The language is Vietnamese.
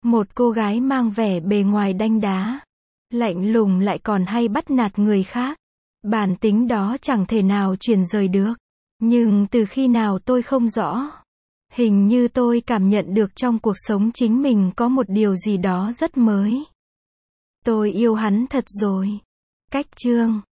Một cô gái mang vẻ bề ngoài đanh đá, lạnh lùng lại còn hay bắt nạt người khác. Bản tính đó chẳng thể nào chuyển rời được. Nhưng từ khi nào tôi không rõ. Hình như tôi cảm nhận được trong cuộc sống chính mình có một điều gì đó rất mới. Tôi yêu hắn thật rồi. Cách chương